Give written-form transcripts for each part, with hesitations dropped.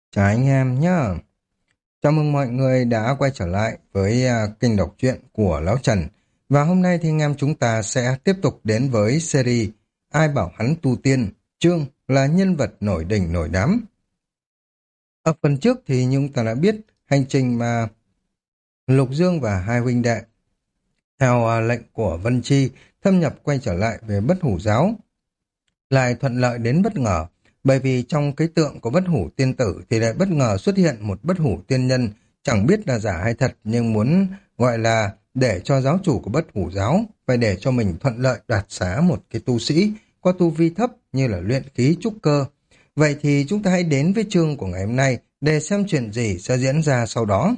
Chào anh em nhá. Chào mừng mọi người đã quay trở lại với kênh đọc truyện của Lão Trần. Và hôm nay thì anh em chúng ta sẽ tiếp tục đến với series Ai bảo hắn tu tiên, chương là nhân vật nổi đình nổi đám. Ở phần trước thì chúng ta đã biết hành trình mà Lục Dương và hai huynh đệ theo lệnh của Vân Chi thâm nhập quay trở lại về Bất Hủ Giáo. Lại thuận lợi đến bất ngờ, bởi vì trong cái tượng của bất hủ tiên tử thì lại bất ngờ xuất hiện một bất hủ tiên nhân, chẳng biết là giả hay thật nhưng muốn gọi là để cho giáo chủ của bất hủ giáo phải để cho mình thuận lợi đoạt xá một cái tu sĩ có tu vi thấp như là luyện khí trúc cơ. Vậy thì chúng ta hãy đến với chương của ngày hôm nay để xem chuyện gì sẽ diễn ra sau đó.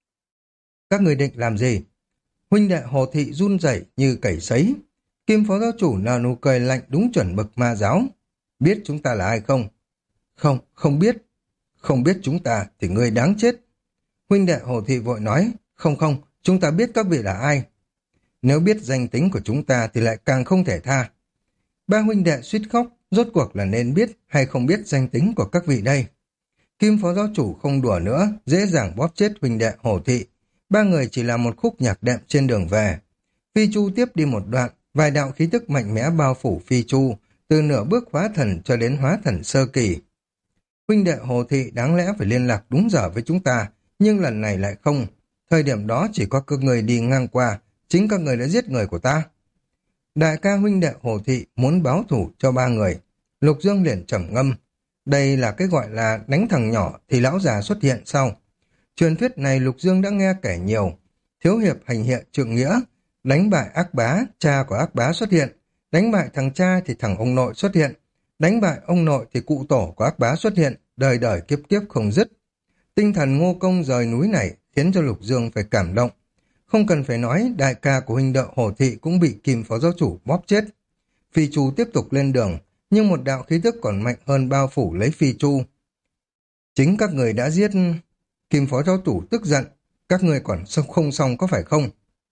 Các người định làm gì? Huynh đệ Hồ Thị run rẩy như cầy sấy. Kim phó giáo chủ nở nụ cười lạnh đúng chuẩn mực ma giáo. Biết chúng ta là ai không? Không, không biết. Không biết chúng ta thì ngươi đáng chết. Huynh đệ Hồ Thị vội nói, không không, chúng ta biết các vị là ai. Nếu biết danh tính của chúng ta thì lại càng không thể tha. Ba huynh đệ suýt khóc, rốt cuộc là nên biết hay không biết danh tính của các vị đây. Kim phó giáo chủ không đùa nữa, dễ dàng bóp chết huynh đệ Hồ Thị. Ba người chỉ là một khúc nhạc đệm trên đường về. Phi Chu tiếp đi một đoạn, vài đạo khí tức mạnh mẽ bao phủ Phi Chu, từ nửa bước hóa thần cho đến hóa thần sơ kỳ. Huynh đệ Hồ Thị đáng lẽ phải liên lạc đúng giờ với chúng ta, nhưng lần này lại không. Thời điểm đó chỉ có các người đi ngang qua, chính các người đã giết người của ta. Đại ca huynh đệ Hồ Thị muốn báo thủ cho ba người. Lục Dương liền trầm ngâm. Đây là cái gọi là đánh thằng nhỏ thì lão già xuất hiện sau. Truyền thuyết này Lục Dương đã nghe kể nhiều. Thiếu hiệp hành hiện trượng nghĩa, đánh bại ác bá, cha của ác bá xuất hiện. Đánh bại thằng cha thì thằng ông nội xuất hiện. Đánh bại ông nội thì cụ tổ của ác bá xuất hiện, đời đời kiếp kiếp không dứt. Tinh thần Ngô Công rời núi này khiến cho Lục Dương phải cảm động. Không cần phải nói, đại ca của huynh đệ Hồ Thị cũng bị Kim phó giáo chủ bóp chết. Phi Chu tiếp tục lên đường, nhưng một đạo khí tức còn mạnh hơn bao phủ lấy Phi Chu. Chính các người đã giết. Kim phó giáo chủ tức giận, các người còn không xong có phải không?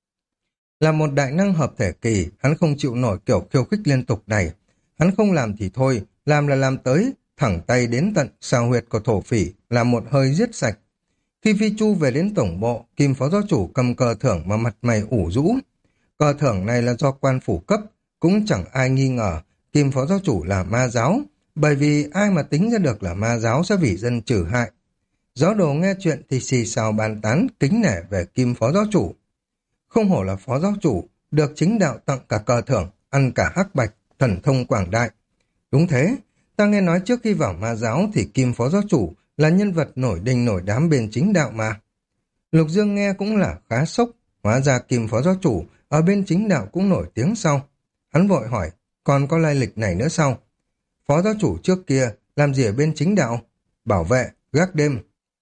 Là một đại năng hợp thể kỳ, hắn không chịu nổi kiểu khiêu khích liên tục này. Hắn không làm thì thôi, làm là làm tới, thẳng tay đến tận sao huyệt của thổ phỉ, làm một hơi giết sạch. Khi Phi Chu về đến tổng bộ, Kim phó giáo chủ cầm cờ thưởng mà mặt mày ủ rũ. Cờ thưởng này là do quan phủ cấp, cũng chẳng ai nghi ngờ Kim phó giáo chủ là ma giáo, bởi vì ai mà tính ra được là ma giáo sẽ vì dân trừ hại. Giáo đồ nghe chuyện thì xì xào bàn tán kính nể về Kim phó giáo chủ. Không hổ là phó giáo chủ, được chính đạo tặng cả cờ thưởng, ăn cả hắc bạch, thần thông quảng đại. Đúng thế, ta nghe nói trước khi vào ma giáo thì Kim phó giáo chủ là nhân vật nổi đình nổi đám bên chính đạo mà. Lục Dương nghe cũng là khá sốc, hóa ra Kim phó giáo chủ ở bên chính đạo cũng nổi tiếng sau. Hắn vội hỏi, còn có lai lịch này nữa sao? Phó giáo chủ trước kia làm gì ở bên chính đạo? Bảo vệ, gác đêm.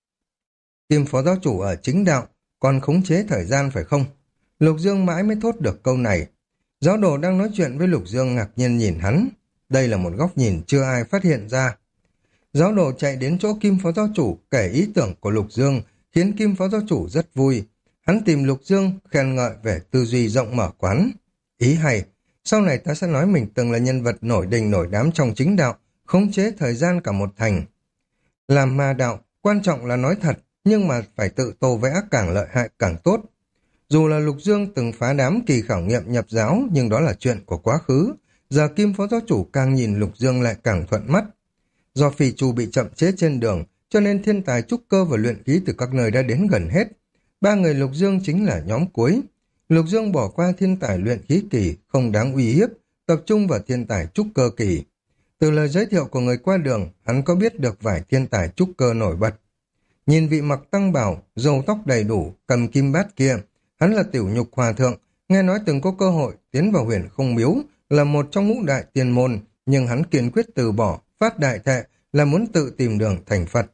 Kim phó giáo chủ ở chính đạo, còn khống chế thời gian phải không? Lục Dương mãi mới thốt được câu này. Giáo đồ đang nói chuyện với Lục Dương ngạc nhiên nhìn hắn. Đây là một góc nhìn chưa ai phát hiện ra. Giáo đồ chạy đến chỗ Kim phó giáo chủ kể ý tưởng của Lục Dương, khiến Kim phó giáo chủ rất vui. Hắn tìm Lục Dương khen ngợi về tư duy rộng mở quán. Ý hay, sau này ta sẽ nói mình từng là nhân vật nổi đình nổi đám trong chính đạo, khống chế thời gian cả một thành. Làm ma đạo, quan trọng là nói thật, nhưng mà phải tự tô vẽ càng lợi hại càng tốt. Dù là Lục Dương từng phá đám kỳ khảo nghiệm nhập giáo, nhưng đó là chuyện của quá khứ. Giờ Kim phó giáo chủ càng nhìn Lục Dương lại càng thuận mắt. Do Phi Chu bị chậm chế trên đường, cho nên thiên tài trúc cơ và luyện khí từ các nơi đã đến gần hết. Ba người Lục Dương chính là nhóm cuối. Lục Dương bỏ qua thiên tài luyện khí kỳ, không đáng uy hiếp, tập trung vào thiên tài trúc cơ kỳ. Từ lời giới thiệu của người qua đường, hắn có biết được vài thiên tài trúc cơ nổi bật. Nhìn vị mặc tăng bào, râu tóc đầy đủ, cầm kim bát kia, hắn là Tiểu Nhục Hòa Thượng, nghe nói từng có cơ hội tiến vào Huyền Không Miếu, là một trong ngũ đại tiên môn, nhưng hắn kiên quyết từ bỏ, phát đại thệ là muốn tự tìm đường thành Phật.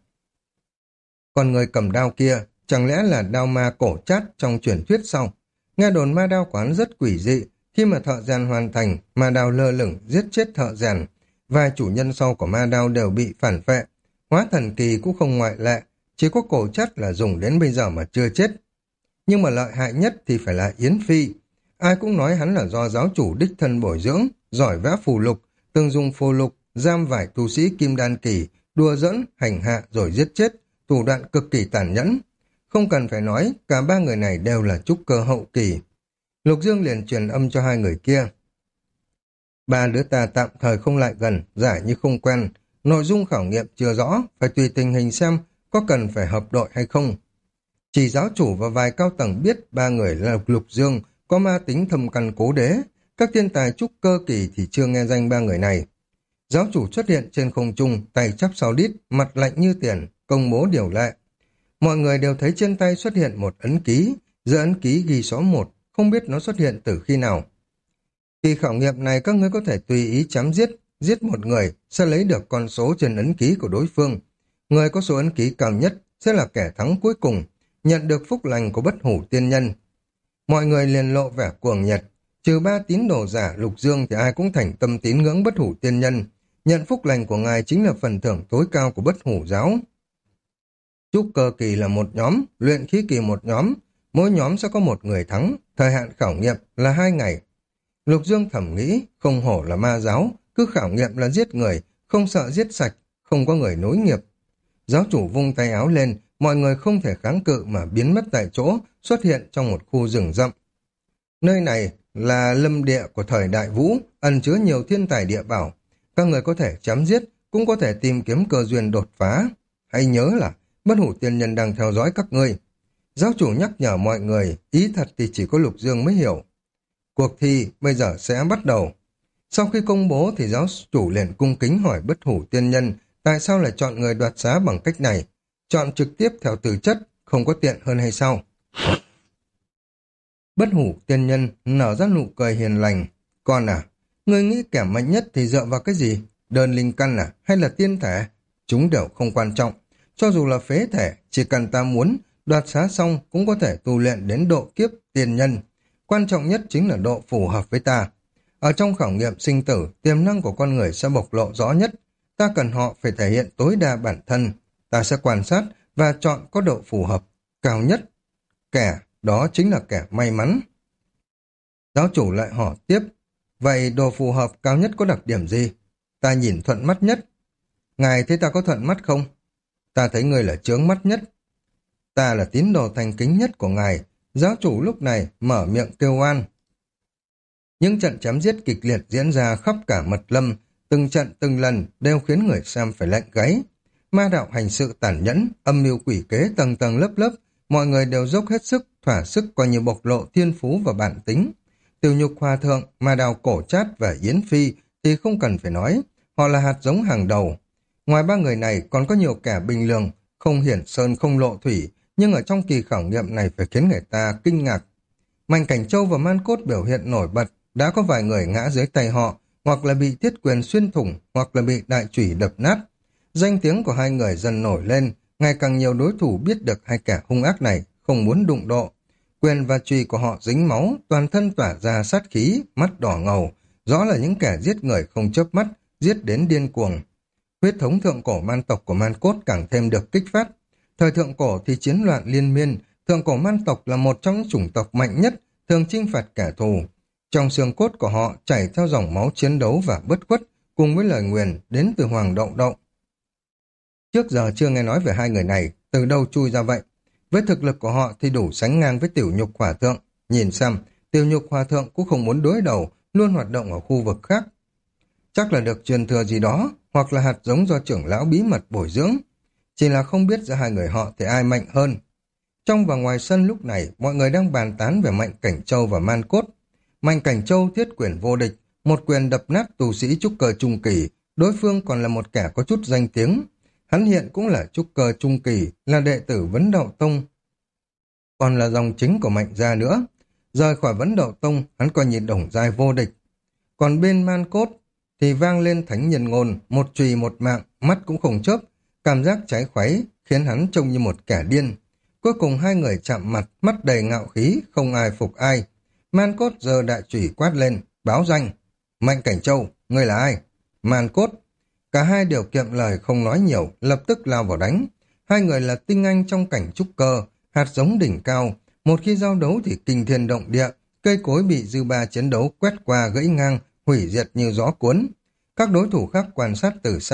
Còn người cầm đao kia, chẳng lẽ là đao ma cổ chát trong truyền thuyết sau? Nghe đồn ma đao quán rất quỷ dị, khi mà thợ rèn hoàn thành, ma đao lơ lửng giết chết thợ rèn. Vài chủ nhân sau của ma đao đều bị phản vệ, hóa thần kỳ cũng không ngoại lệ, chỉ có cổ chát là dùng đến bây giờ mà chưa chết. Nhưng mà lợi hại nhất thì phải là Yến Phi. Ai cũng nói hắn là do giáo chủ đích thân bồi dưỡng, giỏi vẽ phù lục, từng dùng phù lục, giam vài tu sĩ kim đan kỳ, đùa giỡn, hành hạ rồi giết chết, thủ đoạn cực kỳ tàn nhẫn. Không cần phải nói, cả ba người này đều là trúc cơ hậu kỳ. Lục Dương liền truyền âm cho hai người kia. Ba đứa ta tạm thời không lại gần, giả như không quen. Nội dung khảo nghiệm chưa rõ, phải tùy tình hình xem có cần phải hợp đội hay không. Chỉ giáo chủ và vài cao tầng biết ba người là Lục Dương có ma tính thâm căn cố đế. Các thiên tài trúc cơ kỳ thì chưa nghe danh ba người này. Giáo chủ xuất hiện trên không trung, tay chắp sau đít, mặt lạnh như tiền, công bố điều lệ. Mọi người đều thấy trên tay xuất hiện một ấn ký, giữa ấn ký ghi số 1, không biết nó xuất hiện từ khi nào. Khi khảo nghiệm này các ngươi có thể tùy ý chém giết một người sẽ lấy được con số trên ấn ký của đối phương. Người có số ấn ký cao nhất sẽ là kẻ thắng cuối cùng, nhận được phúc lành của bất hủ tiên nhân. Mọi người liền lộ vẻ cuồng nhiệt, trừ ba tín đồ giả Lục Dương thì ai cũng thành tâm tín ngưỡng bất hủ tiên nhân. Nhận phúc lành của ngài chính là phần thưởng tối cao của bất hủ giáo. Trúc cơ kỳ là một nhóm, luyện khí kỳ một nhóm, mỗi nhóm sẽ có một người thắng, thời hạn khảo nghiệm là 2 ngày. Lục Dương thẩm nghĩ, không hổ là ma giáo, cứ khảo nghiệm là giết người, không sợ giết sạch, không có người nối nghiệp. Giáo chủ vung tay áo lên, mọi người không thể kháng cự mà biến mất tại chỗ, xuất hiện trong một khu rừng rậm. Nơi này là lâm địa của thời đại Vũ, ẩn chứa nhiều thiên tài địa bảo. Các người có thể chém giết, cũng có thể tìm kiếm cơ duyên đột phá. Hãy nhớ là bất hủ tiên nhân đang theo dõi các ngươi. Giáo chủ nhắc nhở mọi người, ý thật thì chỉ có Lục Dương mới hiểu. Cuộc thi bây giờ sẽ bắt đầu. Sau khi công bố thì giáo chủ liền cung kính hỏi bất hủ tiên nhân tại sao lại chọn người đoạt xá bằng cách này. Chọn trực tiếp theo từ chất, không có tiện hơn hay sao? Bất hủ tiên nhân nở ra nụ cười hiền lành. Con à, ngươi nghĩ kẻ mạnh nhất thì dựa vào cái gì? Đơn linh căn à? Hay là tiên thể? Chúng đều không quan trọng. Cho dù là phế thể, chỉ cần ta muốn, đoạt xá xong cũng có thể tu luyện đến độ kiếp tiên nhân. Quan trọng nhất chính là độ phù hợp với ta. Ở trong khảo nghiệm sinh tử, tiềm năng của con người sẽ bộc lộ rõ nhất. Ta cần họ phải thể hiện tối đa bản thân. Ta sẽ quan sát và chọn có độ phù hợp cao nhất. Kẻ đó chính là kẻ may mắn. Giáo chủ lại hỏi tiếp, vậy độ phù hợp cao nhất có đặc điểm gì? Ta nhìn thuận mắt nhất. Ngài thấy ta có thuận mắt không? Ta thấy người là chướng mắt nhất. Ta là tín đồ thành kính nhất của ngài. Giáo chủ lúc này mở miệng kêu oan. Những trận chém giết kịch liệt diễn ra khắp cả mật lâm, từng trận từng lần đều khiến người xem phải lạnh gáy. Ma đạo hành sự tàn nhẫn, âm mưu quỷ kế tầng tầng lớp lớp, mọi người đều dốc hết sức, thỏa sức coi như bộc lộ thiên phú và bản tính. Tiểu Nhục Hòa Thượng, Ma Đào Cổ Trát và Yến Phi thì không cần phải nói, họ là hạt giống hàng đầu. Ngoài ba người này còn có nhiều kẻ bình thường, không hiển sơn không lộ thủy, nhưng ở trong kỳ khảo nghiệm này phải khiến người ta kinh ngạc. Mạnh Cảnh Châu và Man Cốt biểu hiện nổi bật, đã có vài người ngã dưới tay họ, hoặc là bị thiết quyền xuyên thủng, hoặc là bị đại chủy đập nát. Danh tiếng của hai người dần nổi lên, ngày càng nhiều đối thủ biết được hai kẻ hung ác này không muốn đụng độ. Quyền và chùy của họ dính máu, toàn thân tỏa ra sát khí, mắt đỏ ngầu, rõ là những kẻ giết người không chớp mắt, giết đến điên cuồng. Huyết thống thượng cổ man tộc của Man Cốt càng thêm được kích phát. Thời thượng cổ thì chiến loạn liên miên, thượng cổ man tộc là một trong những chủng tộc mạnh nhất, thường chinh phạt kẻ thù. Trong xương cốt của họ chảy theo dòng máu chiến đấu và bất khuất, cùng với lời nguyền đến từ Hoàng Đậu Đậu. Trước giờ chưa nghe nói về hai người này, từ đâu chui ra vậy? Với thực lực của họ thì đủ sánh ngang với Tiểu Nhục Hòa Thượng. Nhìn xem, Tiểu Nhục Hòa Thượng cũng không muốn đối đầu, luôn hoạt động ở khu vực khác. Chắc là được truyền thừa gì đó, hoặc là hạt giống do trưởng lão bí mật bồi dưỡng. Chỉ là không biết giữa hai người họ thì ai mạnh hơn. Trong và ngoài sân lúc này, mọi người đang bàn tán về Mạnh Cảnh Châu và Man Cốt. Mạnh Cảnh Châu thiết quyền vô địch, một quyền đập nát tù sĩ trúc cơ trung kỳ, đối phương còn là một kẻ có chút danh tiếng. Hắn hiện cũng là trúc cơ trung kỳ, là đệ tử Vấn Đậu Tông, còn là dòng chính của Mạnh gia nữa. Rời khỏi Vấn Đậu Tông, hắn coi như đồng giai vô địch. Còn bên Man Cốt thì vang lên thánh nhân ngôn, một chùy một mạng, mắt cũng không chớp, cảm giác cháy khuấy khiến hắn trông như một kẻ điên. Cuối cùng hai người chạm mặt, mắt đầy ngạo khí, không ai phục ai. Man Cốt giơ đại chùy quát lên, báo danh. Mạnh Cảnh Châu, ngươi là ai? Man Cốt. Cả hai đều kiệm lời không nói nhiều, lập tức lao vào đánh. Hai người là tinh anh trong cảnh trúc cơ, hạt giống đỉnh cao. Một khi giao đấu thì kinh thiên động địa, cây cối bị dư ba chiến đấu quét qua gãy ngang, hủy diệt như gió cuốn. Các đối thủ khác quan sát từ xa,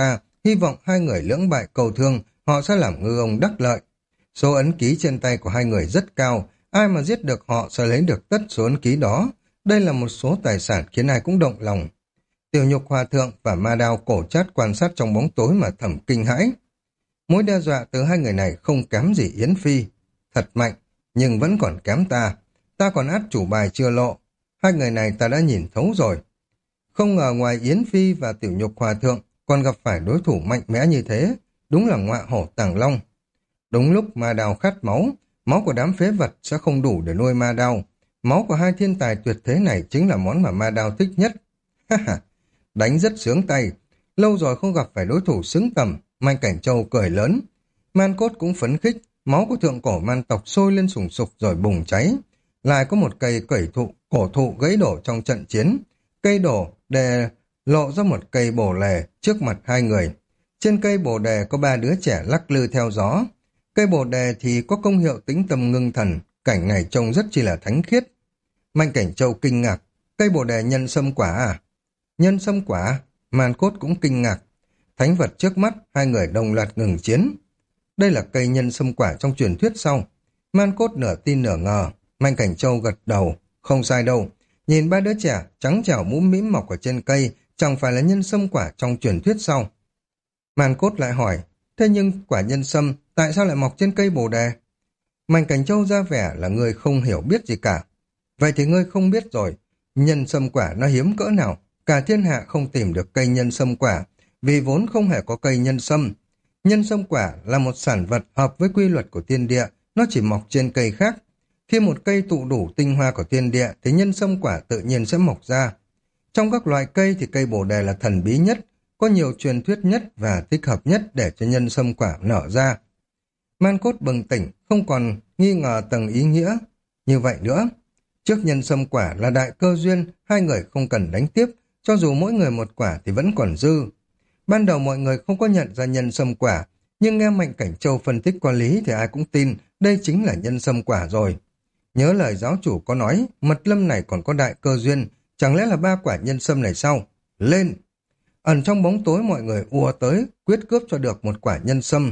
hy vọng hai người lưỡng bại cầu thương, họ sẽ làm ngư ông đắc lợi. Số ấn ký trên tay của hai người rất cao, ai mà giết được họ sẽ lấy được tất số ấn ký đó. Đây là một số tài sản khiến ai cũng động lòng. Tiểu Nhục Hòa Thượng và Ma Đao Cổ Trát quan sát trong bóng tối mà thầm kinh hãi. Mối đe dọa từ hai người này không kém gì Yến Phi. Thật mạnh, nhưng vẫn còn kém ta. Ta còn át chủ bài chưa lộ. Hai người này ta đã nhìn thấu rồi. Không ngờ ngoài Yến Phi và Tiểu Nhục Hòa Thượng còn gặp phải đối thủ mạnh mẽ như thế. Đúng là ngọa hổ tàng long. Đúng lúc Ma Đao khát máu, máu của đám phế vật sẽ không đủ để nuôi Ma Đao. Máu của hai thiên tài tuyệt thế này chính là món mà Ma Đao thích nhất. Ha ha, đánh rất sướng tay. Lâu rồi không gặp phải đối thủ xứng tầm. Man Cảnh Châu cười lớn. Man Cốt cũng phấn khích. Máu của thượng cổ man tộc sôi lên sùng sục rồi bùng cháy. Lại có một cây cổ thụ gãy đổ trong trận chiến. Cây đổ để lộ ra một cây bồ đề trước mặt hai người. Trên cây bồ đề có ba đứa trẻ lắc lư theo gió. Cây bồ đề thì có công hiệu tĩnh tâm ngưng thần. Cảnh này trông rất chi là thánh khiết. Man Cảnh Châu kinh ngạc. Cây bồ đề nhân sâm quả à? Nhân sâm quả? Man Cốt cũng kinh ngạc. Thánh vật trước mắt, hai người đồng loạt ngừng chiến. Đây là cây nhân sâm quả trong truyền thuyết sau. Man Cốt nửa tin nửa ngờ. Man Cảnh Châu gật đầu. Không sai đâu. Nhìn ba đứa trẻ trắng trẻo mũm mĩm mọc ở trên cây, chẳng phải là nhân sâm quả trong truyền thuyết sau. Man Cốt lại hỏi, thế nhưng quả nhân sâm tại sao lại mọc trên cây bồ đề? Man Cảnh Châu ra vẻ là người không hiểu biết gì cả. Vậy thì ngươi không biết rồi. Nhân sâm quả nó hiếm cỡ nào. Cả thiên hạ không tìm được cây nhân sâm quả, vì vốn không hề có cây nhân sâm. Nhân sâm quả là một sản vật hợp với quy luật của thiên địa, nó chỉ mọc trên cây khác. Khi một cây tụ đủ tinh hoa của thiên địa thì nhân sâm quả tự nhiên sẽ mọc ra. Trong các loại cây thì cây bồ đề là thần bí nhất, có nhiều truyền thuyết nhất và thích hợp nhất để cho nhân sâm quả nở ra. Man Cốt bừng tỉnh, không còn nghi ngờ tầng ý nghĩa như vậy nữa. Trước nhân sâm quả là đại cơ duyên, hai người không cần đánh tiếp, cho dù mỗi người một quả thì vẫn còn dư. Ban đầu mọi người không có nhận ra nhân sâm quả, nhưng nghe Mạnh Cảnh Châu phân tích qua lý thì ai cũng tin đây chính là nhân sâm quả rồi. Nhớ lời giáo chủ có nói, mật lâm này còn có đại cơ duyên, chẳng lẽ là ba quả nhân sâm này sao? Lên! Ẩn trong bóng tối mọi người ùa tới, quyết cướp cho được một quả nhân sâm.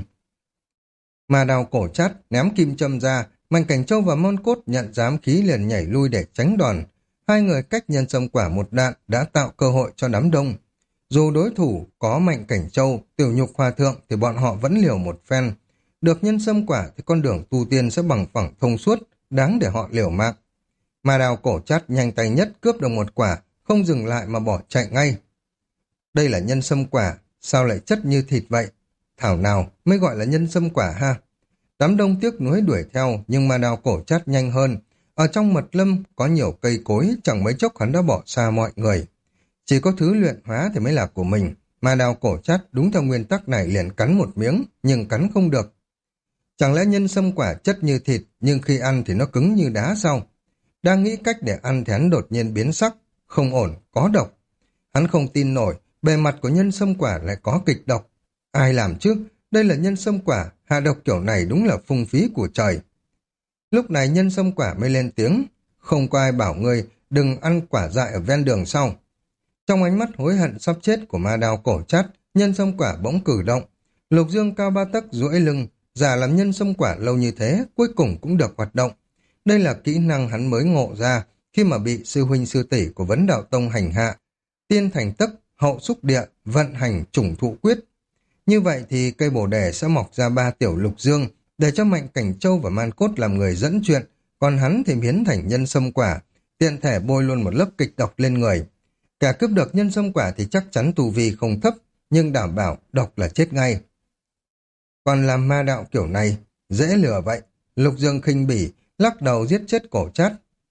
Ma Đao Cổ Trát ném kim châm ra, Mạnh Cảnh Châu và Man Cốt nhận ám khí liền nhảy lui để tránh đòn. Hai người cách nhân sâm quả một đạn đã tạo cơ hội cho đám đông. Dù đối thủ có Mạnh Cảnh Châu, Tiểu Nhục Hòa Thượng thì bọn họ vẫn liều một phen. Được nhân sâm quả thì con đường tu tiên sẽ bằng phẳng thông suốt, đáng để họ liều mạng. Ma Đao Cổ Trát nhanh tay nhất cướp được một quả, không dừng lại mà bỏ chạy ngay. Đây là nhân sâm quả, sao lại chất như thịt vậy? Thảo nào mới gọi là nhân sâm quả ha? Đám đông tiếc nuối đuổi theo, nhưng Ma Đao Cổ Trát nhanh hơn. Ở trong mật lâm có nhiều cây cối, chẳng mấy chốc hắn đã bỏ xa mọi người. Chỉ có thứ luyện hóa thì mới là của mình. Ma Đao Cổ Trát đúng theo nguyên tắc này liền cắn một miếng, nhưng cắn không được. Chẳng lẽ nhân sâm quả chất như thịt, nhưng khi ăn thì nó cứng như đá sao? Đang nghĩ cách để ăn thì hắn đột nhiên biến sắc. Không ổn, có độc. Hắn không tin nổi, bề mặt của nhân sâm quả lại có kịch độc. Ai làm chứ? Đây là nhân sâm quả, hạ độc kiểu này đúng là phung phí của trời. Lúc này nhân sâm quả mới lên tiếng. Không có ai bảo ngươi đừng ăn quả dại ở ven đường sau. Trong ánh mắt hối hận sắp chết của Ma Đao Cổ Trát, nhân sâm quả bỗng cử động. Lục Dương cao 3 tấc duỗi lưng, giả làm nhân sâm quả lâu như thế, cuối cùng cũng được hoạt động. Đây là kỹ năng hắn mới ngộ ra khi mà bị sư huynh sư tỷ của Vấn Đạo Tông hành hạ. Tiên thành tấc, hậu xúc địa, vận hành chủng thụ quyết. Như vậy thì cây bồ đề sẽ mọc ra 3 tiểu lục dương, để cho Mạnh Cảnh Châu và Man Cốt làm người dẫn chuyện, còn hắn thì biến thành nhân sâm quả, tiện thể bôi luôn một lớp kịch độc lên người. Cả cướp được nhân sâm quả thì chắc chắn tu vi không thấp, nhưng đảm bảo độc là chết ngay. Còn làm ma đạo kiểu này, dễ lừa vậy. Lục Dương khinh bỉ, lắc đầu giết chết Cổ Trát.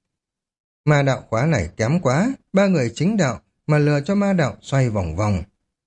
Ma đạo khóa này kém quá, 3 người chính đạo mà lừa cho ma đạo xoay vòng vòng.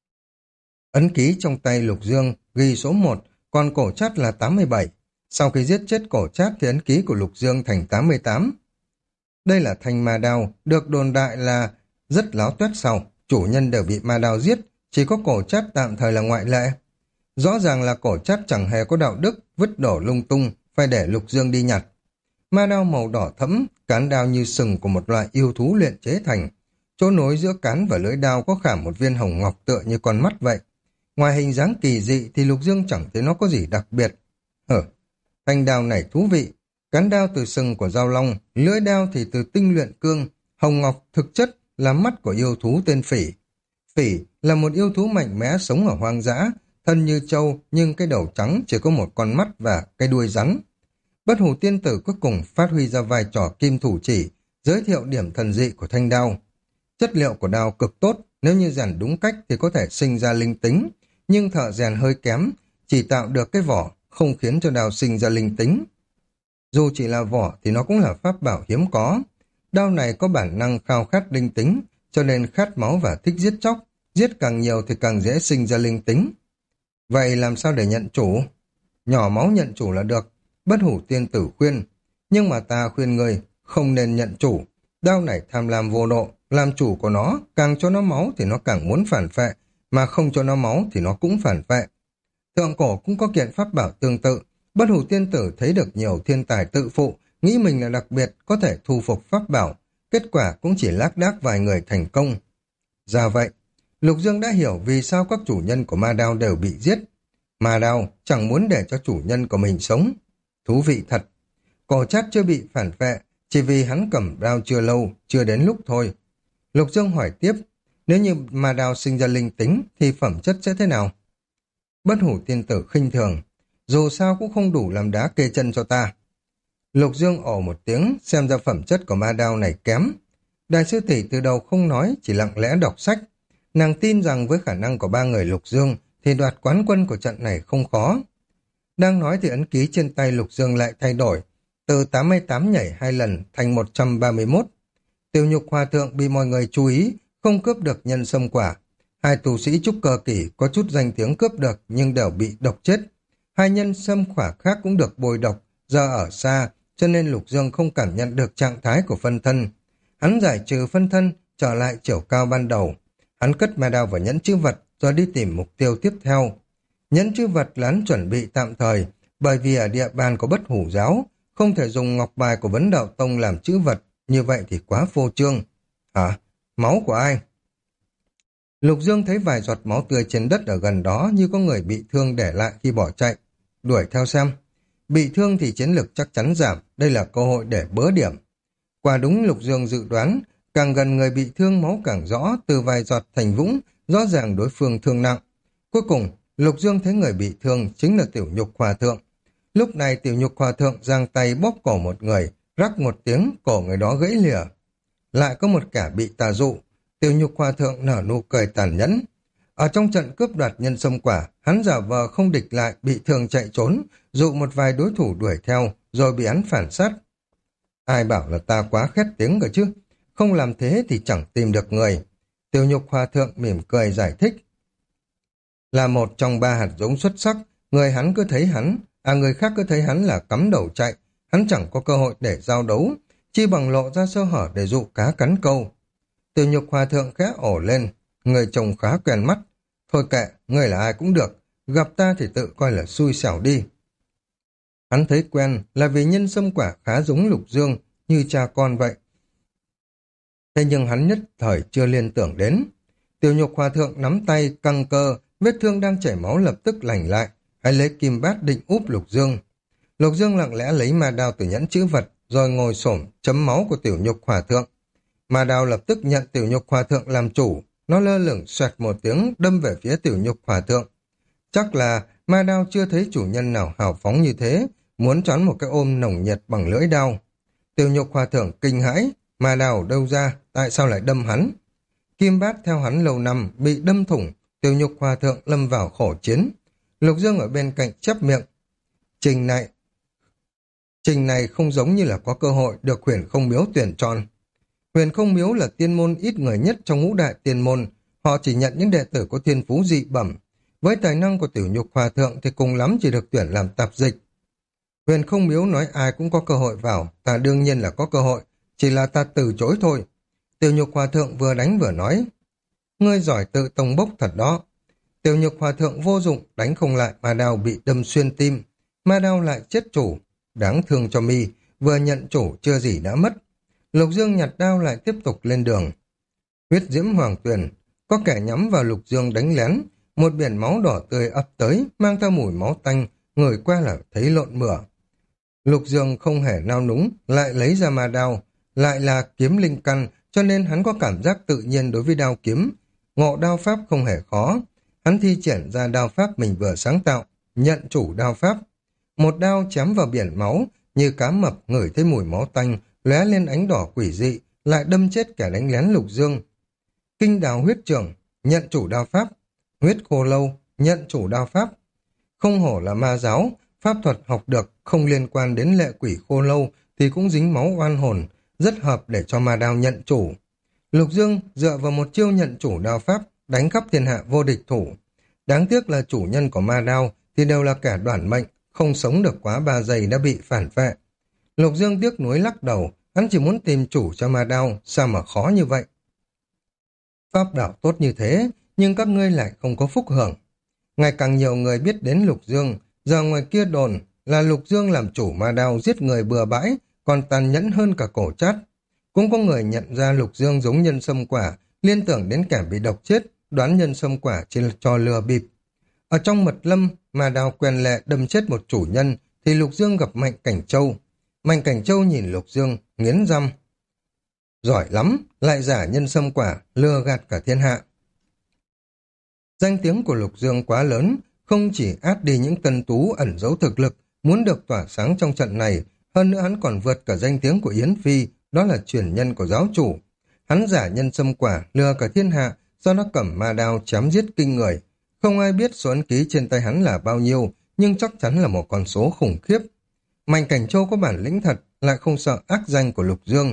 Ấn ký trong tay Lục Dương ghi số 1, còn Cổ Trát là 87. Sau khi giết chết Cổ Trát thì ấn ký của Lục Dương thành 88. Đây là thanh ma đao, được đồn đại là rất láo tuét sau, chủ nhân đều bị ma đao giết, chỉ có Cổ Trát tạm thời là ngoại lệ. Rõ ràng là Cổ Trát chẳng hề có đạo đức, vứt đổ lung tung, phải để Lục Dương đi nhặt. Ma đao màu đỏ thẫm, cán đao như sừng của một loại yêu thú luyện chế thành. Chỗ nối giữa cán và lưỡi đao có khảm một viên hồng ngọc tựa như con mắt vậy. Ngoài hình dáng kỳ dị thì Lục Dương chẳng thấy nó có gì đặc biệt. Thanh đao này thú vị. Cán đao từ sừng của dao long, lưỡi đao thì từ tinh luyện cương. Hồng ngọc thực chất là mắt của yêu thú tên phỉ. Phỉ là một yêu thú mạnh mẽ sống ở hoang dã, thân như trâu nhưng cái đầu trắng chỉ có một con mắt và cái đuôi rắn. Bất hủ tiên tử cuối cùng phát huy ra vai trò kim thủ chỉ, giới thiệu điểm thần dị của thanh đao. Chất liệu của đao cực tốt, nếu như rèn đúng cách thì có thể sinh ra linh tính, nhưng thợ rèn hơi kém, chỉ tạo được cái vỏ, không khiến cho đao sinh ra linh tính. Dù chỉ là vỏ thì nó cũng là pháp bảo hiếm có. Đao này có bản năng khao khát linh tính, cho nên khát máu và thích giết chóc, giết càng nhiều thì càng dễ sinh ra linh tính. Vậy làm sao để nhận chủ? Nhỏ máu nhận chủ là được, bất hủ tiên tử khuyên. Nhưng mà ta khuyên người không nên nhận chủ. Đao này tham lam vô độ, làm chủ của nó, càng cho nó máu thì nó càng muốn phản phệ, mà không cho nó máu thì nó cũng phản phệ. Thượng cổ cũng có kiện pháp bảo tương tự, bất hủ tiên tử thấy được nhiều thiên tài tự phụ, nghĩ mình là đặc biệt, có thể thu phục pháp bảo, kết quả cũng chỉ lác đác vài người thành công. Ra vậy, Lục Dương đã hiểu vì sao các chủ nhân của ma đao đều bị giết. Ma đao chẳng muốn để cho chủ nhân của mình sống. Thú vị thật. Cổ Trát chưa bị phản vệ, chỉ vì hắn cầm đao chưa lâu, chưa đến lúc thôi. Lục Dương hỏi tiếp, nếu như ma đao sinh ra linh tính thì phẩm chất sẽ thế nào? Bất hủ tiên tử khinh thường, dù sao cũng không đủ làm đá kê chân cho ta. Lục Dương ồ một tiếng, xem ra phẩm chất của ma đao này kém. Đại sư tỷ từ đầu không nói, chỉ lặng lẽ đọc sách. Nàng tin rằng với khả năng của ba người Lục Dương thì đoạt quán quân của trận này không khó. Đang nói thì ấn ký trên tay Lục Dương lại thay đổi, từ 88 nhảy 2 lần thành 131. Tiêu Nhục Hòa Thượng bị mọi người chú ý, không cướp được nhân sâm quả. Hai tù sĩ trúc cơ kỷ có chút danh tiếng cướp được nhưng đều bị độc chết. Hai nhân sâm quả khác cũng được bồi độc, giờ ở xa, cho nên Lục Dương không cảm nhận được trạng thái của phân thân. Hắn giải trừ phân thân, trở lại chiều cao ban đầu. Hắn cất ma đao vào nhẫn chữ vật, rồi đi tìm mục tiêu tiếp theo. Nhẫn chữ vật là hắn chuẩn bị tạm thời, bởi vì ở địa bàn có bất hủ giáo, không thể dùng ngọc bài của Vấn Đạo Tông làm chữ vật, như vậy thì quá phô trương. Hả? Máu của ai? Lục Dương thấy vài giọt máu tươi trên đất ở gần đó như có người bị thương để lại khi bỏ chạy. Đuổi theo xem. Bị thương thì chiến lực chắc chắn giảm, đây là cơ hội để bớ điểm. Quả đúng Lục Dương dự đoán, càng gần người bị thương máu càng rõ, từ vài giọt thành vũng, rõ ràng đối phương thương nặng. Cuối cùng, Lục Dương thấy người bị thương chính là Tiểu Nhục Hòa Thượng. Lúc này Tiểu Nhục Hòa Thượng giang tay bóp cổ một người, rắc một tiếng, cổ người đó gãy lìa. Lại có một kẻ bị tà dụ, Tiểu Nhục Hòa Thượng nở nụ cười tàn nhẫn. Ở trong trận cướp đoạt nhân sâm quả, hắn giả vờ không địch lại, bị thương chạy trốn, dụ một vài đối thủ đuổi theo, rồi bị hắn phản sát. Ai bảo là ta quá khét tiếng cơ chứ? Không làm thế thì chẳng tìm được người. Tiểu Nhục Hòa Thượng mỉm cười giải thích. Là một trong ba hạt giống xuất sắc, người khác cứ thấy hắn là cắm đầu chạy, hắn chẳng có cơ hội để giao đấu, chi bằng lộ ra sơ hở để dụ cá cắn câu. Tiểu Nhục Hòa Thượng khẽ ổ lên, người chồng khá quen mắt. Thôi kệ, người là ai cũng được, gặp ta thì tự coi là xui xẻo đi. Hắn thấy quen là vì nhân sâm quả khá giống Lục Dương, như cha con vậy. Thế nhưng hắn nhất thời chưa liên tưởng đến. Tiểu Nhục Hòa Thượng nắm tay căng cơ, vết thương đang chảy máu lập tức lành lại, hay lấy kim bát định úp Lục Dương. Lục Dương lặng lẽ lấy ma đao từ nhẫn chữ vật, rồi ngồi xổm chấm máu của Tiểu Nhục Hòa Thượng. Ma đao lập tức nhận Tiểu Nhục Hòa Thượng làm chủ, nó lơ lửng xoẹt một tiếng đâm về phía Tiểu Nhục Hòa Thượng. Chắc là ma đao chưa thấy chủ nhân nào hào phóng như thế, muốn choán một cái ôm nồng nhiệt bằng lưỡi đao. Tiểu Nhục Hòa Thượng kinh hãi, ma đao đâu ra, tại sao lại đâm hắn? Kim bát theo hắn lâu năm bị đâm thủng, Tiểu Nhục Hòa Thượng lâm vào khổ chiến. Lục Dương ở bên cạnh chép miệng. Trình này không giống như là có cơ hội được Huyền Không Miếu tuyển chọn. Huyền Không Miếu là tiên môn ít người nhất trong ngũ đại tiên môn, họ chỉ nhận những đệ tử có thiên phú dị bẩm. Với tài năng của Tiểu Nhục Hòa Thượng thì cùng lắm chỉ được tuyển làm tạp dịch. Huyền Không Miếu nói ai cũng có cơ hội vào, ta đương nhiên là có cơ hội, chỉ là ta từ chối thôi. Tiểu Nhục Hòa Thượng vừa đánh vừa nói, ngươi giỏi tự tông bốc thật đó. Tiểu Nhục Hòa Thượng vô dụng, đánh không lại, ma đao bị đâm xuyên tim. Ma đao lại chết chủ, đáng thương cho mi, vừa nhận chủ chưa gì đã mất. Lục Dương nhặt đao lại tiếp tục lên đường. Huyết diễm hoàng tuyền, có kẻ nhắm vào Lục Dương đánh lén, Một biển máu đỏ tươi ập tới, mang theo mùi máu tanh, ngửi qua là thấy lộn mửa. Lục Dương không hề nao núng, lại lấy ra ma đao, lại là kiếm linh căn, cho nên hắn có cảm giác tự nhiên đối với đao kiếm. Ngộ đao pháp không hề khó. Hắn thi triển ra đao pháp mình vừa sáng tạo, nhận chủ đao pháp. Một đao chém vào biển máu, như cá mập ngửi thấy mùi máu tanh, lóe lên ánh đỏ quỷ dị, lại đâm chết kẻ đánh lén Lục Dương. Kinh đào huyết trường, nhận chủ đao pháp. Huyết khô lâu, nhận chủ đao pháp. Không hổ là ma giáo, pháp thuật học được không liên quan đến lệ quỷ khô lâu thì cũng dính máu oan hồn, rất hợp để cho ma đao nhận chủ. Lục Dương dựa vào một chiêu nhận chủ đao pháp, đánh khắp thiên hạ vô địch thủ. Đáng tiếc là chủ nhân của ma đao thì đều là kẻ đoản mệnh, không sống được quá 3 giây đã bị phản vệ. Lục Dương tiếc nuối lắc đầu, hắn chỉ muốn tìm chủ cho ma đao, sao mà khó như vậy. Pháp đạo tốt như thế, nhưng các ngươi lại không có phúc hưởng. Ngày càng nhiều người biết đến Lục Dương, giờ ngoài kia đồn là Lục Dương làm chủ ma đao giết người bừa bãi, còn tàn nhẫn hơn cả cổ trát. Cũng có người nhận ra Lục Dương giống nhân sâm quả, liên tưởng đến kẻ bị độc chết, đoán nhân sâm quả chỉ là trò lừa bịp. Ở trong mật lâm, ma đao quen lệ đâm chết một chủ nhân, thì Lục Dương gặp Mạnh Cảnh Châu. Mạnh Cảnh Châu nhìn Lục Dương, nghiến răng. Giỏi lắm, lại giả nhân sâm quả, lừa gạt cả thiên hạ. Danh tiếng của Lục Dương quá lớn, không chỉ át đi những tân tú ẩn giấu thực lực, muốn được tỏa sáng trong trận này, hơn nữa hắn còn vượt cả danh tiếng của Yến Phi, đó là truyền nhân của giáo chủ. Hắn giả nhân sâm quả, lừa cả thiên hạ, do nó cầm ma đao chém giết kinh người. Không ai biết số ấn ký trên tay hắn là bao nhiêu, nhưng chắc chắn là một con số khủng khiếp. Mạnh Cảnh Châu có bản lĩnh thật, lại không sợ ác danh của Lục Dương.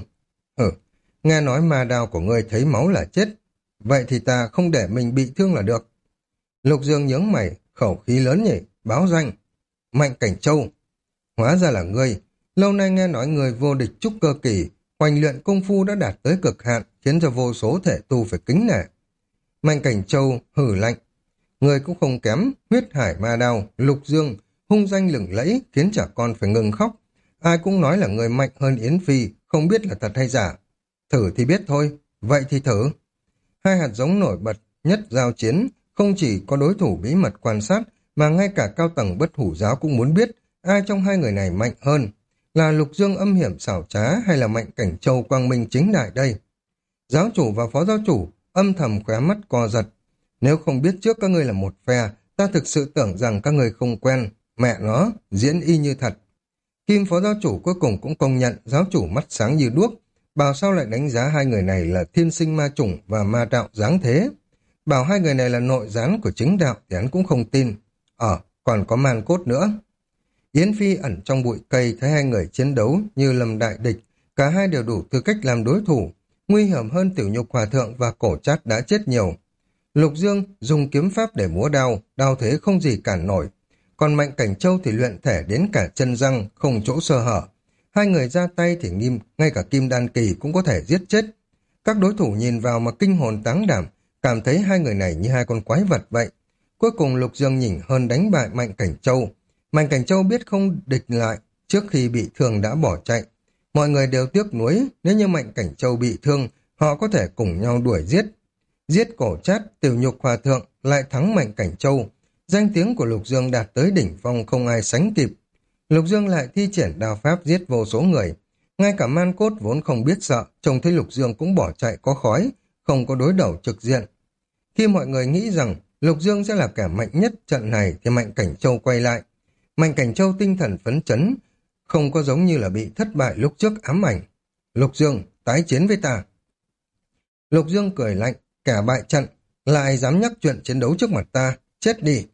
Nghe nói ma đao của ngươi thấy máu là chết, vậy thì ta không để mình bị thương là được. Lục Dương nhướng mày, khẩu khí lớn nhỉ, báo danh. Mạnh Cảnh Châu, hóa ra là ngươi. Lâu nay nghe nói người vô địch trúc cơ kỳ, hoành luyện công phu đã đạt tới cực hạn, khiến cho vô số thể tu phải kính nể. Mạnh Cảnh Châu hử lạnh, người cũng không kém, huyết hải ma đao, Lục Dương, hung danh lừng lẫy, khiến trẻ con phải ngừng khóc. Ai cũng nói là người mạnh hơn Yến Phi, không biết là thật hay giả. Thử thì biết thôi, vậy thì thử. Hai hạt giống nổi bật, nhất giao chiến, không chỉ có đối thủ bí mật quan sát, mà ngay cả cao tầng bất hủ giáo cũng muốn biết ai trong hai người này mạnh hơn. Là Lục Dương âm hiểm xảo trá hay là Mạnh Cảnh Châu quang minh chính đại đây? Giáo chủ và phó giáo chủ âm thầm khóe mắt co giật. Nếu không biết trước các ngươi là một phe, ta thực sự tưởng rằng các ngươi không quen. Mẹ nó, diễn y như thật. Kim phó giáo chủ cuối cùng cũng công nhận giáo chủ mắt sáng như đuốc. Bảo sao lại đánh giá hai người này là thiên sinh ma chủng và ma đạo dáng thế. Bảo hai người này là nội gián của chính đạo thì hắn cũng không tin. Còn có man cốt nữa. Yến Phi ẩn trong bụi cây thấy hai người chiến đấu như lâm đại địch. Cả hai đều đủ tư cách làm đối thủ. Nguy hiểm hơn Tiểu Nhục Hòa Thượng và Cổ Trát đã chết nhiều. Lục Dương dùng kiếm pháp để múa đao, đao thế không gì cản nổi. Còn Mạnh Cảnh Châu thì luyện thể đến cả chân răng, không chỗ sơ hở. Hai người ra tay thì ngay cả Kim Đan Kỳ cũng có thể giết chết. Các đối thủ nhìn vào mà kinh hồn táng đảm, cảm thấy hai người này như hai con quái vật vậy. Cuối cùng Lục Dương nhỉnh hơn đánh bại Mạnh Cảnh Châu. Mạnh Cảnh Châu biết không địch lại, trước khi bị thương đã bỏ chạy. Mọi người đều tiếc nuối, nếu như Mạnh Cảnh Châu bị thương, họ có thể cùng nhau đuổi giết. Giết Cổ Trát, Tiểu Nhục Hòa Thượng, lại thắng Mạnh Cảnh Châu. Danh tiếng của Lục Dương đạt tới đỉnh phong không ai sánh kịp. Lục Dương lại thi triển đao pháp giết vô số người. Ngay cả man cốt vốn không biết sợ, trông thấy Lục Dương cũng bỏ chạy có khói, không có đối đầu trực diện. Khi mọi người nghĩ rằng Lục Dương sẽ là kẻ mạnh nhất trận này thì Mạnh Cảnh Châu quay lại. Mạnh Cảnh Châu tinh thần phấn chấn, không có giống như là bị thất bại lúc trước ám ảnh. Lục Dương, tái chiến với ta. Lục Dương cười lạnh, kẻ bại trận, lại dám nhắc chuyện chiến đấu trước mặt ta, chết đi.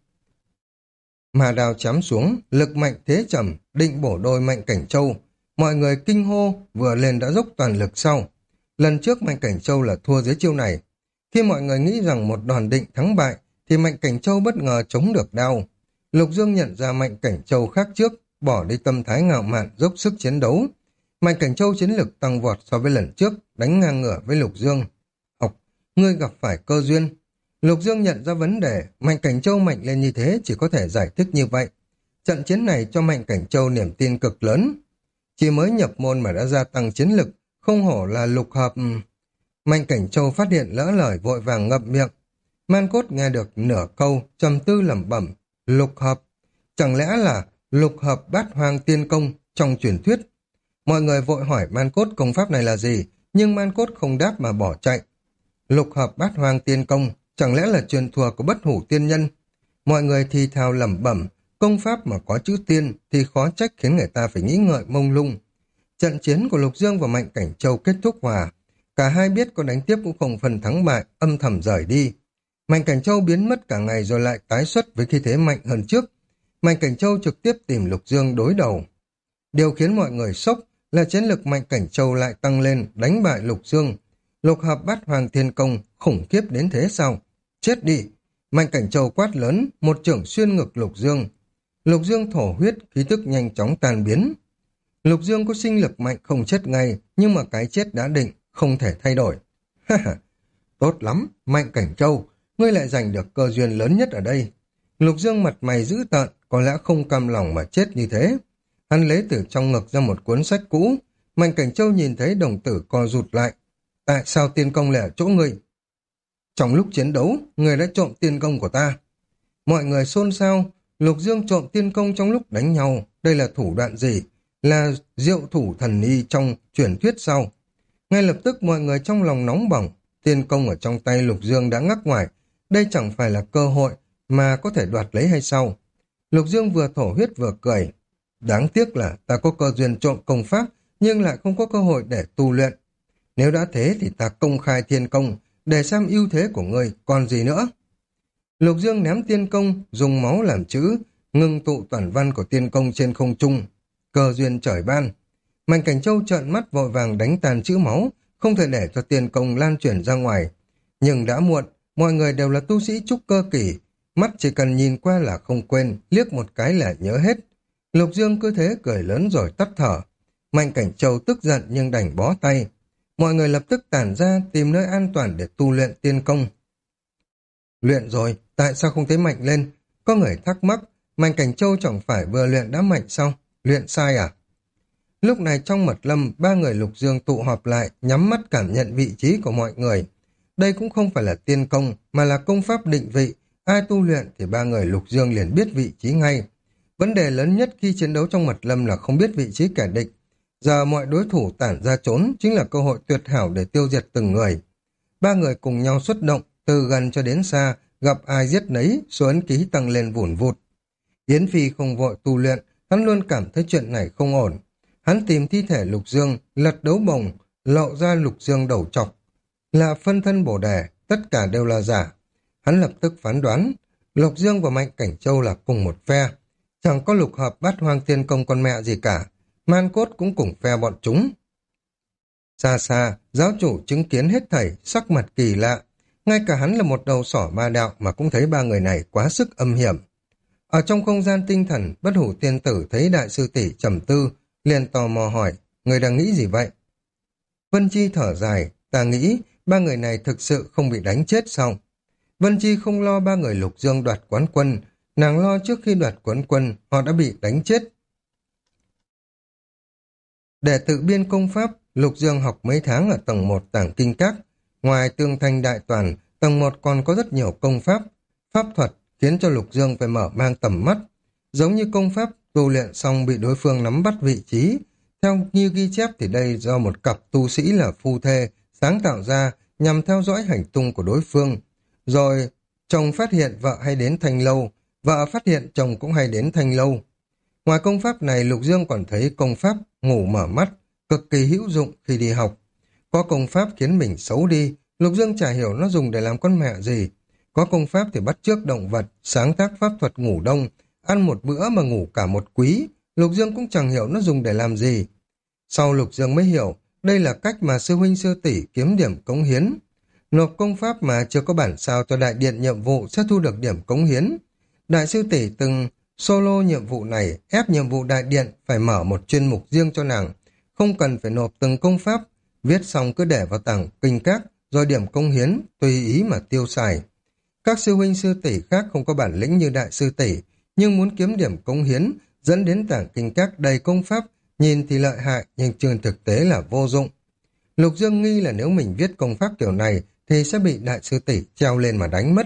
Mà đao chém xuống, lực mạnh thế trầm, định bổ đôi Mạnh Cảnh Châu. Mọi người kinh hô, vừa lên đã dốc toàn lực sau. Lần trước Mạnh Cảnh Châu là thua dưới chiêu này. Khi mọi người nghĩ rằng một đòn định thắng bại, thì Mạnh Cảnh Châu bất ngờ chống được đao. Lục Dương nhận ra Mạnh Cảnh Châu khác trước, bỏ đi tâm thái ngạo mạn, dốc sức chiến đấu. Mạnh Cảnh Châu chiến lực tăng vọt so với lần trước, đánh ngang ngửa với Lục Dương. Ngươi gặp phải cơ duyên. Lục Dương nhận ra vấn đề, Mạnh Cảnh Châu mạnh lên như thế chỉ có thể giải thích như vậy. Trận chiến này cho Mạnh Cảnh Châu niềm tin cực lớn. Chỉ mới nhập môn mà đã gia tăng chiến lực, không hổ là lục hợp. Mạnh Cảnh Châu phát hiện lỡ lời vội vàng ngậm miệng. Man Cốt nghe được nửa câu, trầm tư lẩm bẩm, lục hợp. Chẳng lẽ là lục hợp bát hoang tiên công trong truyền thuyết? Mọi người vội hỏi Man Cốt công pháp này là gì, nhưng Man Cốt không đáp mà bỏ chạy. Lục hợp bát hoang tiên công, chẳng lẽ là truyền thừa của bất hủ tiên nhân? Mọi người thì thào lẩm bẩm, công pháp mà có chữ tiên thì khó trách khiến người ta phải nghĩ ngợi mông lung. Trận chiến của Lục Dương và Mạnh Cảnh Châu kết thúc hòa. Cả hai biết có đánh tiếp cũng không phần thắng bại, âm thầm rời đi. Mạnh Cảnh Châu biến mất cả ngày rồi lại tái xuất với khí thế mạnh hơn trước. Mạnh Cảnh Châu trực tiếp tìm Lục Dương đối đầu. Điều khiến mọi người sốc là chiến lực Mạnh Cảnh Châu lại tăng lên, đánh bại Lục Dương. Lục hợp bát hoàng thiên công khủng khiếp đến thế sao? Chết đi! Mạnh Cảnh Châu quát lớn, một chưởng xuyên ngực Lục Dương. Lục Dương thổ huyết, khí tức nhanh chóng tan biến. Lục Dương có sinh lực mạnh không chết ngay, nhưng mà cái chết đã định, không thể thay đổi. Tốt lắm, Mạnh Cảnh Châu, ngươi lại giành được cơ duyên lớn nhất ở đây. Lục Dương mặt mày dữ tợn, có lẽ không cam lòng mà chết như thế. Hắn lấy từ trong ngực ra một cuốn sách cũ. Mạnh Cảnh Châu nhìn thấy đồng tử co rụt lại. Tại sao tiên công lại ở chỗ ngươi? Trong lúc chiến đấu, người đã trộm tiên công của ta. Mọi người xôn xao, Lục Dương trộm tiên công trong lúc đánh nhau. Đây là thủ đoạn gì? Là diệu thủ thần y trong truyền thuyết sau. Ngay lập tức mọi người trong lòng nóng bỏng. Tiên công ở trong tay Lục Dương đã ngắc ngoài. Đây chẳng phải là cơ hội mà có thể đoạt lấy hay sao? Lục Dương vừa thổ huyết vừa cười. Đáng tiếc là ta có cơ duyên trộm công pháp, nhưng lại không có cơ hội để tu luyện. Nếu đã thế thì ta công khai thiên công, để xem ưu thế của ngươi còn gì nữa. Lục Dương ném tiên công, dùng máu làm chữ, ngưng tụ toàn văn của tiên công trên không trung. Cơ duyên trời ban. Mạnh Cảnh Châu trợn mắt vội vàng đánh tàn chữ máu, không thể để cho tiên công lan truyền ra ngoài. Nhưng đã muộn, mọi người đều là tu sĩ trúc cơ kỳ, mắt chỉ cần nhìn qua là không quên, liếc một cái là nhớ hết. Lục Dương cứ thế cười lớn rồi tắt thở. Mạnh Cảnh Châu tức giận nhưng đành bó tay. Mọi người lập tức tản ra tìm nơi an toàn để tu luyện tiên công. Luyện rồi, tại sao không thấy mạnh lên? Có người thắc mắc, Mạnh Cảnh Châu chẳng phải vừa luyện đã mạnh sao? Luyện sai à? Lúc này trong mật lâm, ba người Lục Dương tụ họp lại, nhắm mắt cảm nhận vị trí của mọi người. Đây cũng không phải là tiên công, mà là công pháp định vị. Ai tu luyện thì ba người Lục Dương liền biết vị trí ngay. Vấn đề lớn nhất khi chiến đấu trong mật lâm là không biết vị trí kẻ địch. Giờ mọi đối thủ tản ra trốn chính là cơ hội tuyệt hảo để tiêu diệt từng người. Ba người cùng nhau xuất động, từ gần cho đến xa, gặp ai giết nấy, số ấn ký tăng lên vụn vụt. Yến Phi không vội tu luyện, hắn luôn cảm thấy chuyện này không ổn. Hắn tìm thi thể Lục Dương, lật đấu bồng, lộ ra Lục Dương đầu trọc. Là phân thân bổ đề, tất cả đều là giả. Hắn lập tức phán đoán, Lục Dương và Mạnh Cảnh Châu là cùng một phe. Chẳng có lục hợp bát hoang tiên công con mẹ gì cả. Man Cốt cũng cùng phe bọn chúng. Xa xa, giáo chủ chứng kiến hết thảy, sắc mặt kỳ lạ. Ngay cả hắn là một đầu sỏ ma đạo mà cũng thấy ba người này quá sức âm hiểm. Ở trong không gian tinh thần, bất hủ tiên tử thấy đại sư tỷ trầm tư, liền tò mò hỏi, người đang nghĩ gì vậy? Vân Chi thở dài, ta nghĩ ba người này thực sự không bị đánh chết sao? Vân Chi không lo ba người Lục Dương đoạt quán quân, nàng lo trước khi đoạt quán quân họ đã bị đánh chết. Để tự biên công pháp, Lục Dương học mấy tháng ở tầng 1 tảng kinh các. Ngoài tương thanh đại toàn, tầng 1 còn có rất nhiều công pháp, pháp thuật khiến cho Lục Dương phải mở mang tầm mắt. Giống như công pháp tu luyện xong bị đối phương nắm bắt vị trí. Theo như ghi chép thì đây do một cặp tu sĩ là phu thê sáng tạo ra nhằm theo dõi hành tung của đối phương. Rồi chồng phát hiện vợ hay đến thanh lâu, vợ phát hiện chồng cũng hay đến thanh lâu. Ngoài công pháp này, Lục Dương còn thấy công pháp ngủ mở mắt, cực kỳ hữu dụng khi đi học. Có công pháp khiến mình xấu đi, Lục Dương chả hiểu nó dùng để làm con mẹ gì. Có công pháp thì bắt chước động vật, sáng tác pháp thuật ngủ đông, ăn một bữa mà ngủ cả một quý. Lục Dương cũng chẳng hiểu nó dùng để làm gì. Sau Lục Dương mới hiểu, đây là cách mà sư huynh sư tỷ kiếm điểm cống hiến. Nộp công pháp mà chưa có bản sao cho đại điện nhiệm vụ sẽ thu được điểm cống hiến. Đại sư tỷ từng solo nhiệm vụ này, ép nhiệm vụ đại điện phải mở một chuyên mục riêng cho nàng, không cần phải nộp từng công pháp, viết xong cứ để vào tảng kinh các, rồi điểm cống hiến, tùy ý mà tiêu xài. Các sư huynh sư tỷ khác không có bản lĩnh như đại sư tỷ, nhưng muốn kiếm điểm cống hiến, dẫn đến tảng kinh các đầy công pháp, nhìn thì lợi hại nhưng trên thực tế là vô dụng. Lục Dương nghi là nếu mình viết công pháp kiểu này thì sẽ bị đại sư tỷ treo lên mà đánh mất.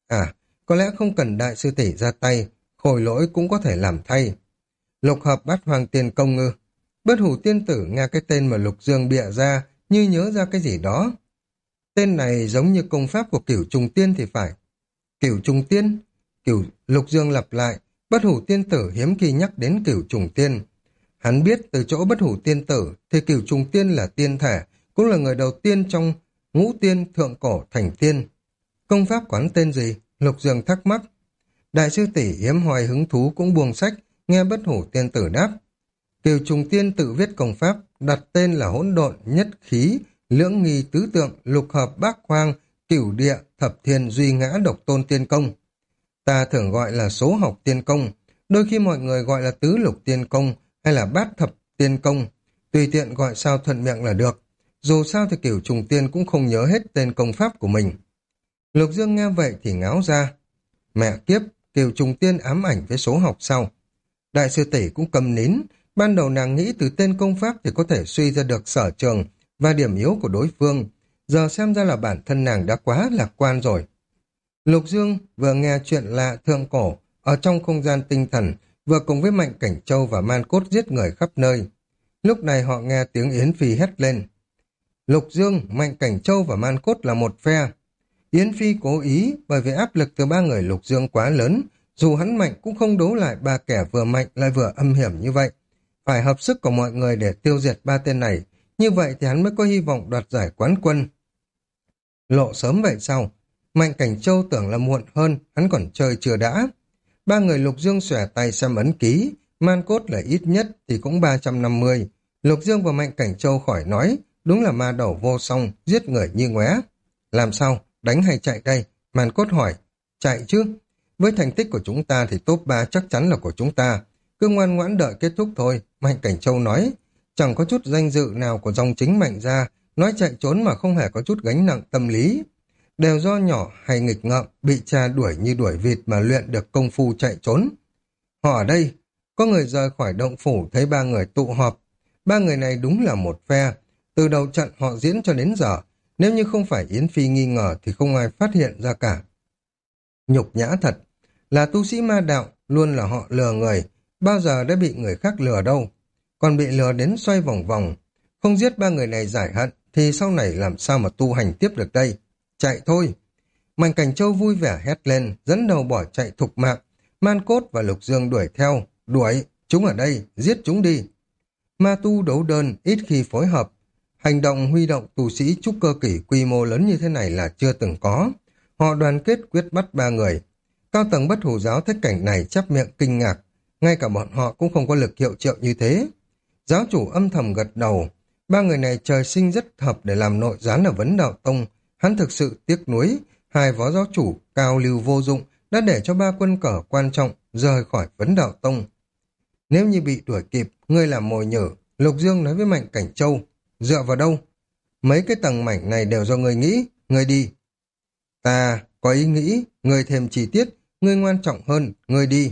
À, có lẽ không cần đại sư tỷ ra tay, khôi lỗi cũng có thể làm thay. Lục hợp bát hoàng tiền công ngư. Bất hủ tiên tử nghe cái tên mà Lục Dương bịa ra, như nhớ ra cái gì đó. Tên này giống như công pháp của Cửu Trùng Tiên thì phải. Cửu Trùng Tiên? Lục Dương lặp lại, bất hủ tiên tử hiếm khi nhắc đến Cửu Trùng Tiên. Hắn biết từ chỗ bất hủ tiên tử thì Cửu Trùng Tiên là tiên thể, cũng là người đầu tiên trong ngũ tiên thượng cổ thành tiên. Công pháp quán tên gì? Lục Dương thắc mắc. Đại sư tỷ hiếm hoài hứng thú cũng buông sách, nghe bất hủ tiên tử đáp. Cửu Trùng Tiên tự viết công pháp, đặt tên là hỗn độn, nhất khí, lưỡng nghi tứ tượng, lục hợp bát hoang, cửu địa, thập thiên duy ngã độc tôn tiên công. Ta thường gọi là số học tiên công, đôi khi mọi người gọi là tứ lục tiên công hay là bát thập tiên công, tùy tiện gọi sao thuận miệng là được. Dù sao thì Cửu Trùng Tiên cũng không nhớ hết tên công pháp của mình. Lục Dương nghe vậy thì ngáo ra. Mẹ kiếp, Cửu Trùng Tiên ám ảnh với số học sau. Đại sư tỷ cũng cầm nín, ban đầu nàng nghĩ từ tên công pháp thì có thể suy ra được sở trường và điểm yếu của đối phương, giờ xem ra là bản thân nàng đã quá lạc quan rồi. Lục Dương vừa nghe chuyện lạ thượng cổ ở trong không gian tinh thần, vừa cùng với Mạnh Cảnh Châu và Man Cốt giết người khắp nơi. Lúc này họ nghe tiếng Yến Phi hét lên. Lục Dương, Mạnh Cảnh Châu và Man Cốt là một phe. Yến Phi cố ý bởi vì áp lực từ ba người Lục Dương quá lớn, dù hắn mạnh cũng không đấu lại ba kẻ vừa mạnh lại vừa âm hiểm như vậy. Phải hợp sức của mọi người để tiêu diệt ba tên này, như vậy thì hắn mới có hy vọng đoạt giải quán quân. Lộ sớm vậy sao? Mạnh Cảnh Châu tưởng là muộn hơn, hắn còn chơi chưa đã. Ba người Lục Dương xòe tay xem ấn ký, Man Cốt là ít nhất thì cũng 350. Lục Dương và Mạnh Cảnh Châu khỏi nói, đúng là ma đầu vô song, giết người như ngoé. Làm sao? Đánh hay chạy đây? Man Cốt hỏi. Chạy chứ. Với thành tích của chúng ta thì top 3 chắc chắn là của chúng ta. Cứ ngoan ngoãn đợi kết thúc thôi, Mạnh Cảnh Châu nói. Chẳng có chút danh dự nào của dòng chính Mạnh ra, nói chạy trốn mà không hề có chút gánh nặng tâm lý. Đều do nhỏ hay nghịch ngợm, bị cha đuổi như đuổi vịt mà luyện được công phu chạy trốn. Họ ở đây, có người rời khỏi động phủ thấy ba người tụ họp. Ba người này đúng là một phe. Từ đầu trận họ diễn cho đến giờ, nếu như không phải Yến Phi nghi ngờ thì không ai phát hiện ra cả. Nhục nhã thật, là tu sĩ ma đạo, luôn là họ lừa người, bao giờ đã bị người khác lừa đâu. Còn bị lừa đến xoay vòng vòng, không giết ba người này giải hận, thì sau này làm sao mà tu hành tiếp được đây? Chạy thôi! Mạnh Cảnh Châu vui vẻ hét lên, dẫn đầu bỏ chạy thục mạng. Man Cốt và Lục Dương đuổi theo, đuổi, chúng ở đây, giết chúng đi. Ma tu đấu đơn, ít khi phối hợp. Hành động huy động tu sĩ trúc cơ kỷ quy mô lớn như thế này là chưa từng có. Họ đoàn kết quyết bắt ba người. Cao tầng bất hủ giáo thấy cảnh này chắp miệng kinh ngạc. Ngay cả bọn họ cũng không có lực hiệu triệu như thế. Giáo chủ âm thầm gật đầu. Ba người này trời sinh rất hợp để làm nội gián ở Vấn Đạo Tông. Hắn thực sự tiếc nuối. Hai phó giáo chủ cao lưu vô dụng đã để cho ba quân cờ quan trọng rời khỏi Vấn Đạo Tông. Nếu như bị đuổi kịp, ngươi làm mồi nhử. Lục Dương nói với Mạnh Cảnh Châu. Dựa vào đâu? Mấy cái tầng mảnh này đều do ngươi nghĩ. Ngươi đi. Ta có ý nghĩ, ngươi thêm chi tiết, ngươi quan trọng hơn, ngươi đi.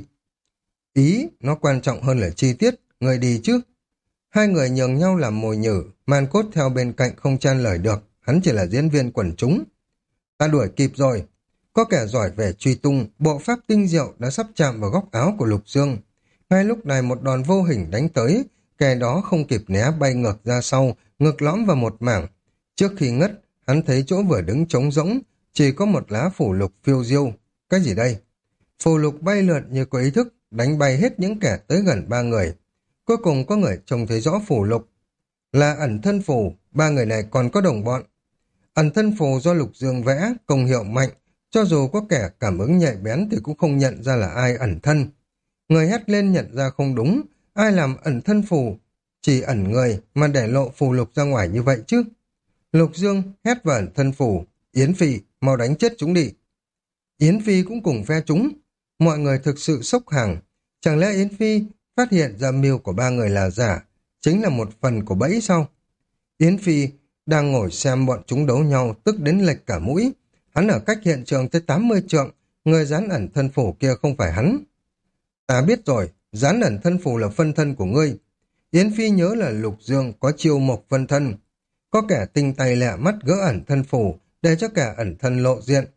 Ý, nó quan trọng hơn là chi tiết, ngươi đi chứ. Hai người nhường nhau làm mồi nhử, Man Cốt theo bên cạnh không chen lời được, hắn chỉ là diễn viên quần chúng. Ta đuổi kịp rồi. Có kẻ giỏi về truy tung, bộ pháp tinh diệu đã sắp chạm vào góc áo của Lục Dương. Ngay lúc này một đòn vô hình đánh tới, kẻ đó không kịp né bay ngược ra sau, ngược lõm vào một mảng. Trước khi ngất, hắn thấy chỗ vừa đứng trống rỗng, chỉ có một lá phủ lục phiêu diêu. Cái gì đây? Phù lục bay lượn như có ý thức, đánh bay hết những kẻ tới gần ba người. Cuối cùng có người trông thấy rõ phù lục. Là ẩn thân phù, ba người này còn có đồng bọn. Ẩn thân phù do Lục Dương vẽ, công hiệu mạnh, cho dù có kẻ cảm ứng nhạy bén thì cũng không nhận ra là ai ẩn thân. Người hét lên nhận ra không đúng, ai làm ẩn thân phù, chỉ ẩn người mà để lộ phù lục ra ngoài như vậy chứ. Lục Dương hét vào ẩn thân phù, Yến Phi, mau đánh chết chúng đi. Yến Phi cũng cùng phe chúng. Mọi người thực sự sốc hàng. Chẳng lẽ Yến Phi phát hiện ra mưu của ba người là giả, chính là một phần của bẫy sao? Yến Phi đang ngồi xem bọn chúng đấu nhau, tức đến lệch cả mũi. Hắn ở cách hiện trường tới 80 trượng, người dán ẩn thân phủ kia không phải hắn. Ta biết rồi, dán ẩn thân phủ là phân thân của ngươi. Yến Phi nhớ là Lục Dương có chiêu mộc phân thân. Có kẻ tinh tay lẹ mắt gỡ ẩn thân phủ, để cho kẻ ẩn thân lộ diện.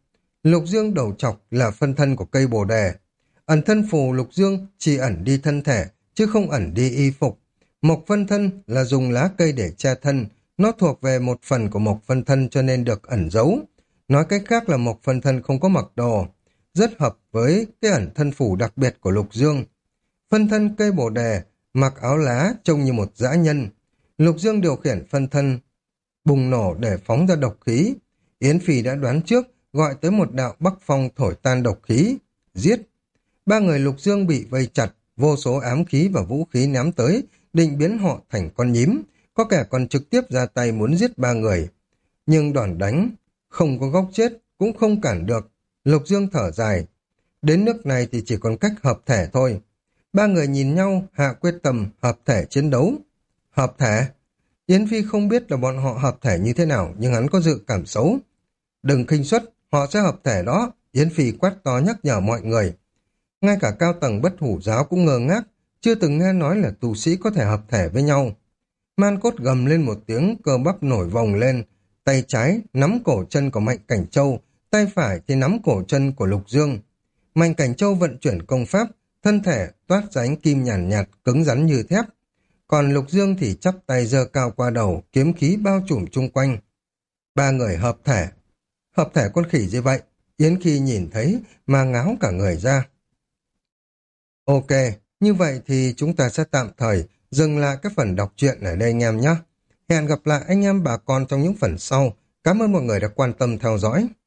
Lục Dương đầu trọc là phân thân của cây bồ đề. Ẩn thân phù Lục Dương chỉ ẩn đi thân thể, chứ không ẩn đi y phục. Mộc phân thân là dùng lá cây để che thân, nó thuộc về một phần của mộc phân thân cho nên được ẩn giấu. Nói cách khác là mộc phân thân không có mặc đồ, rất hợp với cái ẩn thân phù đặc biệt của Lục Dương. Phân thân cây bồ đề, mặc áo lá trông như một dã nhân. Lục Dương điều khiển phân thân bùng nổ để phóng ra độc khí. Yến Phi đã đoán trước, gọi tới một đạo bắc phong thổi tan độc khí. Giết! Ba người Lục Dương bị vây chặt, vô số ám khí và vũ khí ném tới, định biến họ thành con nhím. Có kẻ còn trực tiếp ra tay muốn giết ba người. Nhưng đòn đánh, không có góc chết, cũng không cản được. Lục Dương thở dài. Đến nước này thì chỉ còn cách hợp thể thôi. Ba người nhìn nhau, hạ quyết tâm hợp thể chiến đấu. Hợp thể? Yến Phi không biết là bọn họ hợp thể như thế nào, nhưng hắn có dự cảm xấu. Đừng khinh suất, họ sẽ hợp thể đó. Yến Phi quát to nhắc nhở mọi người. Ngay cả cao tầng bất hủ giáo cũng ngơ ngác, chưa từng nghe nói là tu sĩ có thể hợp thể với nhau. Man Cốt gầm lên một tiếng, cơ bắp nổi vòng lên, tay trái nắm cổ chân của Mạnh Cảnh Châu, tay phải thì nắm cổ chân của Lục Dương. Mạnh Cảnh Châu vận chuyển công pháp, thân thể toát ra ánh kim nhàn nhạt, cứng rắn như thép. Còn Lục Dương thì chắp tay giơ cao qua đầu, kiếm khí bao trùm chung quanh. Ba người hợp thể. Hợp thể con khỉ gì vậy? Yến khi nhìn thấy mà ngáo cả người ra. Ok, như vậy thì chúng ta sẽ tạm thời dừng lại cái phần đọc truyện ở đây anh em nhé. Hẹn gặp lại anh em bà con trong những phần sau. Cảm ơn mọi người đã quan tâm theo dõi.